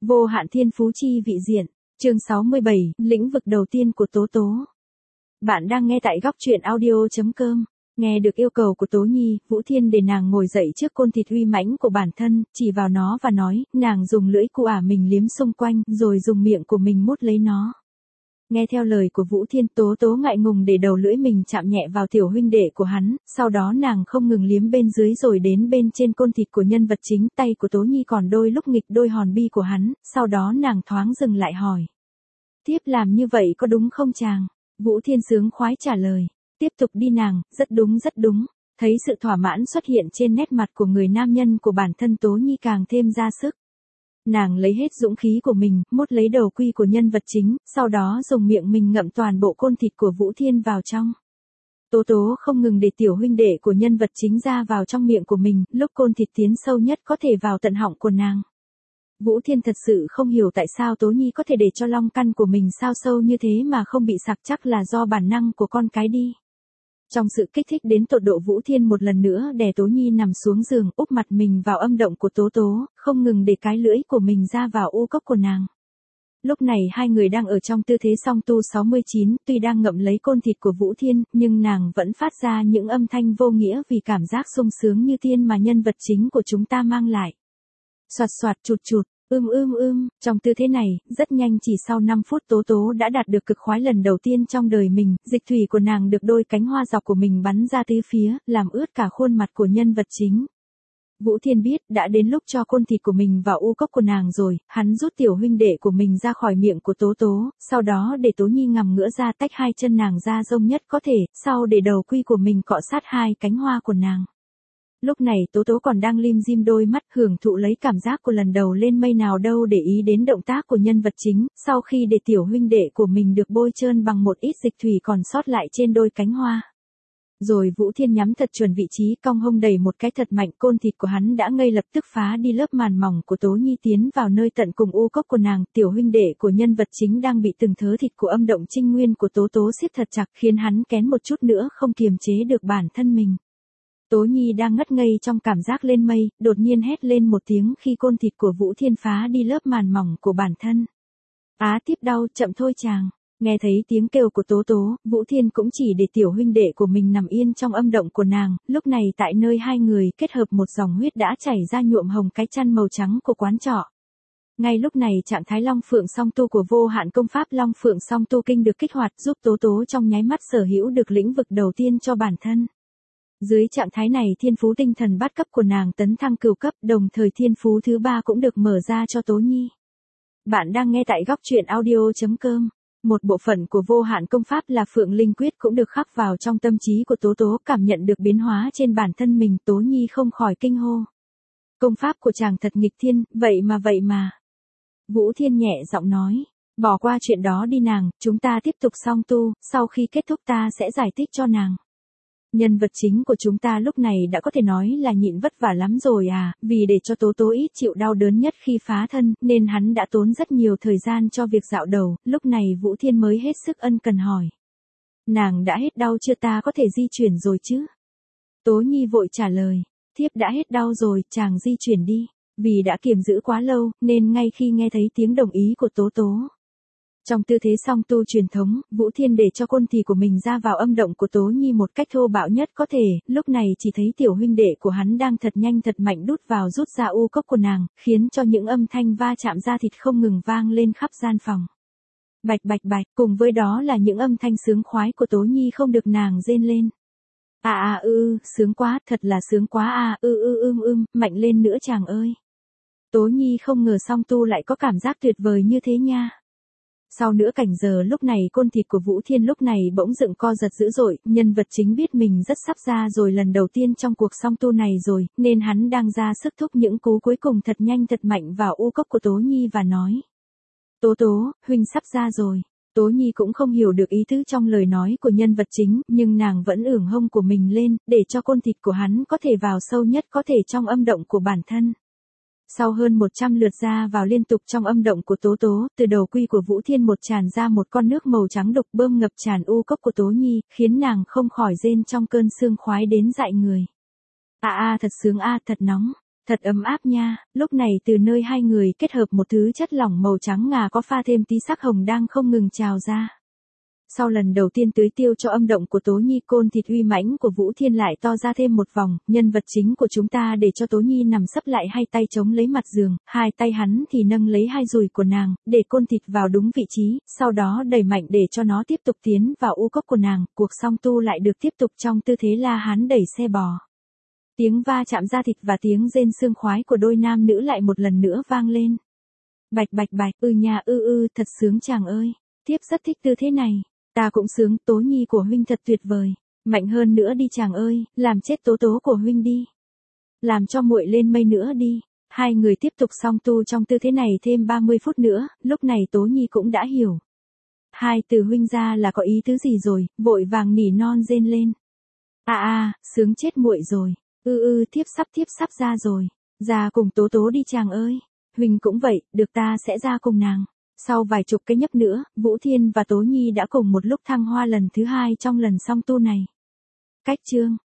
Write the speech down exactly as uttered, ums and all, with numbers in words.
Vô hạn thiên phú chi vị diện, chương sáu mươi bảy, lĩnh vực đầu tiên của Tố Tố. Bạn đang nghe tại góc truyện audio.com. Nghe được yêu cầu của Tố Nhi, Vũ Thiên để nàng ngồi dậy trước côn thịt uy mãnh của bản thân, chỉ vào nó và nói, nàng dùng lưỡi của ả mình liếm xung quanh, rồi dùng miệng của mình mút lấy nó. Nghe theo lời của Vũ Thiên, Tố Tố ngại ngùng để đầu lưỡi mình chạm nhẹ vào tiểu huynh đệ của hắn, sau đó nàng không ngừng liếm bên dưới rồi đến bên trên côn thịt của nhân vật chính, tay của Tố Nhi còn đôi lúc nghịch đôi hòn bi của hắn, sau đó nàng thoáng dừng lại hỏi. Tiếp làm như vậy có đúng không chàng? Vũ Thiên sướng khoái trả lời. Tiếp tục đi nàng, rất đúng rất đúng. Thấy sự thỏa mãn xuất hiện trên nét mặt của người nam nhân của bản thân Tố Nhi càng thêm ra sức. Nàng lấy hết dũng khí của mình, mút lấy đầu quy của nhân vật chính, sau đó dùng miệng mình ngậm toàn bộ côn thịt của Vũ Thiên vào trong. Tố Tố không ngừng để tiểu huynh đệ của nhân vật chính ra vào trong miệng của mình, lúc côn thịt tiến sâu nhất có thể vào tận họng của nàng. Vũ Thiên thật sự không hiểu tại sao Tố Nhi có thể để cho long căn của mình sao sâu như thế mà không bị sặc, chắc là do bản năng của con cái đi. Trong sự kích thích đến tột độ, Vũ Thiên một lần nữa đè Tố Nhi nằm xuống giường, úp mặt mình vào âm động của Tố Tố, không ngừng để cái lưỡi của mình ra vào u cốc của nàng. Lúc này hai người đang ở trong tư thế song tu sáu mươi chín, tuy đang ngậm lấy côn thịt của Vũ Thiên, nhưng nàng vẫn phát ra những âm thanh vô nghĩa vì cảm giác sung sướng như tiên mà nhân vật chính của chúng ta mang lại. Soạt soạt chụt chụt, ưm ưm ưm, trong tư thế này, rất nhanh chỉ sau năm phút Tố Tố đã đạt được cực khoái lần đầu tiên trong đời mình, dịch thủy của nàng được đôi cánh hoa dọc của mình bắn ra tứ phía, làm ướt cả khuôn mặt của nhân vật chính. Vũ Thiên biết đã đến lúc cho côn thịt của mình vào u cốc của nàng rồi, hắn rút tiểu huynh đệ của mình ra khỏi miệng của Tố Tố, sau đó để Tố Nhi ngằm ngửa ra tách hai chân nàng ra rông nhất có thể, sau để đầu quy của mình cọ sát hai cánh hoa của nàng. Lúc này Tố Tố còn đang lim dim đôi mắt hưởng thụ lấy cảm giác của lần đầu lên mây nào đâu để ý đến động tác của nhân vật chính, sau khi để tiểu huynh đệ của mình được bôi trơn bằng một ít dịch thủy còn sót lại trên đôi cánh hoa. Rồi Vũ Thiên nhắm thật chuẩn vị trí, cong hông đẩy một cái thật mạnh, côn thịt của hắn đã ngay lập tức phá đi lớp màn mỏng của Tố Nhi tiến vào nơi tận cùng u cốc của nàng, tiểu huynh đệ của nhân vật chính đang bị từng thớ thịt của âm động trinh nguyên của Tố Tố siết thật chặt khiến hắn kén một chút nữa không kiềm chế được bản thân mình. Tố Nhi đang ngất ngây trong cảm giác lên mây, đột nhiên hét lên một tiếng khi côn thịt của Vũ Thiên phá đi lớp màn mỏng của bản thân. Á tiếp đau, chậm thôi chàng. Nghe thấy tiếng kêu của Tố Tố, Vũ Thiên cũng chỉ để tiểu huynh đệ của mình nằm yên trong âm động của nàng, lúc này tại nơi hai người kết hợp một dòng huyết đã chảy ra nhuộm hồng cái chăn màu trắng của quán trọ. Ngay lúc này trạng thái Long Phượng song tu của vô hạn công pháp Long Phượng song tu kinh được kích hoạt giúp Tố Tố trong nháy mắt sở hữu được lĩnh vực đầu tiên cho bản thân. Dưới trạng thái này thiên phú tinh thần bát cấp của nàng tấn thăng cửu cấp, đồng thời thiên phú thứ ba cũng được mở ra cho Tố Nhi. Bạn đang nghe tại góc truyện audio.com. Một bộ phận của vô hạn công pháp là Phượng Linh Quyết cũng được khắc vào trong tâm trí của Tố Tố, cảm nhận được biến hóa trên bản thân mình, Tố Nhi không khỏi kinh hô. Công pháp của chàng thật nghịch thiên, vậy mà vậy mà. Vũ Thiên nhẹ giọng nói, bỏ qua chuyện đó đi nàng, chúng ta tiếp tục song tu, sau khi kết thúc ta sẽ giải thích cho nàng. Nhân vật chính của chúng ta lúc này đã có thể nói là nhịn vất vả lắm rồi à, vì để cho Tố Tố ít chịu đau đớn nhất khi phá thân, nên hắn đã tốn rất nhiều thời gian cho việc dạo đầu, lúc này Vũ Thiên mới hết sức ân cần hỏi. Nàng đã hết đau chưa, ta có thể di chuyển rồi chứ? Tố Nhi vội trả lời, thiếp đã hết đau rồi, chàng di chuyển đi, vì đã kiềm giữ quá lâu, nên ngay khi nghe thấy tiếng đồng ý của Tố Tố. Trong tư thế song tu truyền thống, Vũ Thiên để cho côn thịt của mình ra vào âm động của Tố Nhi một cách thô bạo nhất có thể, lúc này chỉ thấy tiểu huynh đệ của hắn đang thật nhanh thật mạnh đút vào rút ra u cốc của nàng, khiến cho những âm thanh va chạm da thịt không ngừng vang lên khắp gian phòng. Bạch bạch bạch, cùng với đó là những âm thanh sướng khoái của Tố Nhi không được nàng rên lên. À à ư, sướng quá, thật là sướng quá à, ư ư ưm ưm, mạnh lên nữa chàng ơi. Tố Nhi không ngờ song tu lại có cảm giác tuyệt vời như thế nha. Sau nửa cảnh giờ lúc này côn thịt của Vũ Thiên lúc này bỗng dựng co giật dữ dội, nhân vật chính biết mình rất sắp ra rồi lần đầu tiên trong cuộc song tu này rồi, nên hắn đang ra sức thúc những cú cuối cùng thật nhanh thật mạnh vào u cốc của Tố Nhi và nói. Tố Tố, huynh sắp ra rồi. Tố Nhi cũng không hiểu được ý tứ trong lời nói của nhân vật chính, nhưng nàng vẫn ưỡn hông của mình lên, để cho côn thịt của hắn có thể vào sâu nhất có thể trong âm động của bản thân. Sau hơn một trăm lượt ra vào liên tục trong âm động của Tố Tố, từ đầu quy của Vũ Thiên một tràn ra một con nước màu trắng đục bơm ngập tràn u cốc của Tố Nhi, khiến nàng không khỏi rên trong cơn sương khoái đến dại người. À à thật sướng a, à, thật nóng. Thật ấm áp nha, lúc này từ nơi hai người kết hợp một thứ chất lỏng màu trắng ngà có pha thêm tí sắc hồng đang không ngừng trào ra. Sau lần đầu tiên tưới tiêu cho âm động của Tố Nhi, côn thịt uy mãnh của Vũ Thiên lại to ra thêm một vòng, nhân vật chính của chúng ta để cho Tố Nhi nằm sấp lại hai tay chống lấy mặt giường, hai tay hắn thì nâng lấy hai dùi của nàng, để côn thịt vào đúng vị trí, sau đó đẩy mạnh để cho nó tiếp tục tiến vào u cốc của nàng, cuộc song tu lại được tiếp tục trong tư thế La Hán đẩy xe bò. Tiếng va chạm da thịt và tiếng rên sương khoái của đôi nam nữ lại một lần nữa vang lên. Bạch bạch bạch, ư nhà ư ư, thật sướng chàng ơi, thiếp rất thích tư thế này. Ta cũng sướng, Tố Nhi của huynh thật tuyệt vời. Mạnh hơn nữa đi chàng ơi, làm chết tố tố của huynh đi. Làm cho muội lên mây nữa đi. Hai người tiếp tục song tu trong tư thế này thêm ba mươi phút nữa, lúc này Tố Nhi cũng đã hiểu. Hai từ huynh ra là có ý tứ gì rồi, vội vàng nỉ non rên lên. À à, sướng chết muội rồi. Ư ư, thiếp sắp thiếp sắp ra rồi. Ra cùng tố tố đi chàng ơi. Huynh cũng vậy, được ta sẽ ra cùng nàng. Sau vài chục cái nhấp nữa, Vũ Thiên và Tố Nhi đã cùng một lúc thăng hoa lần thứ hai trong lần song tu này. Cách chương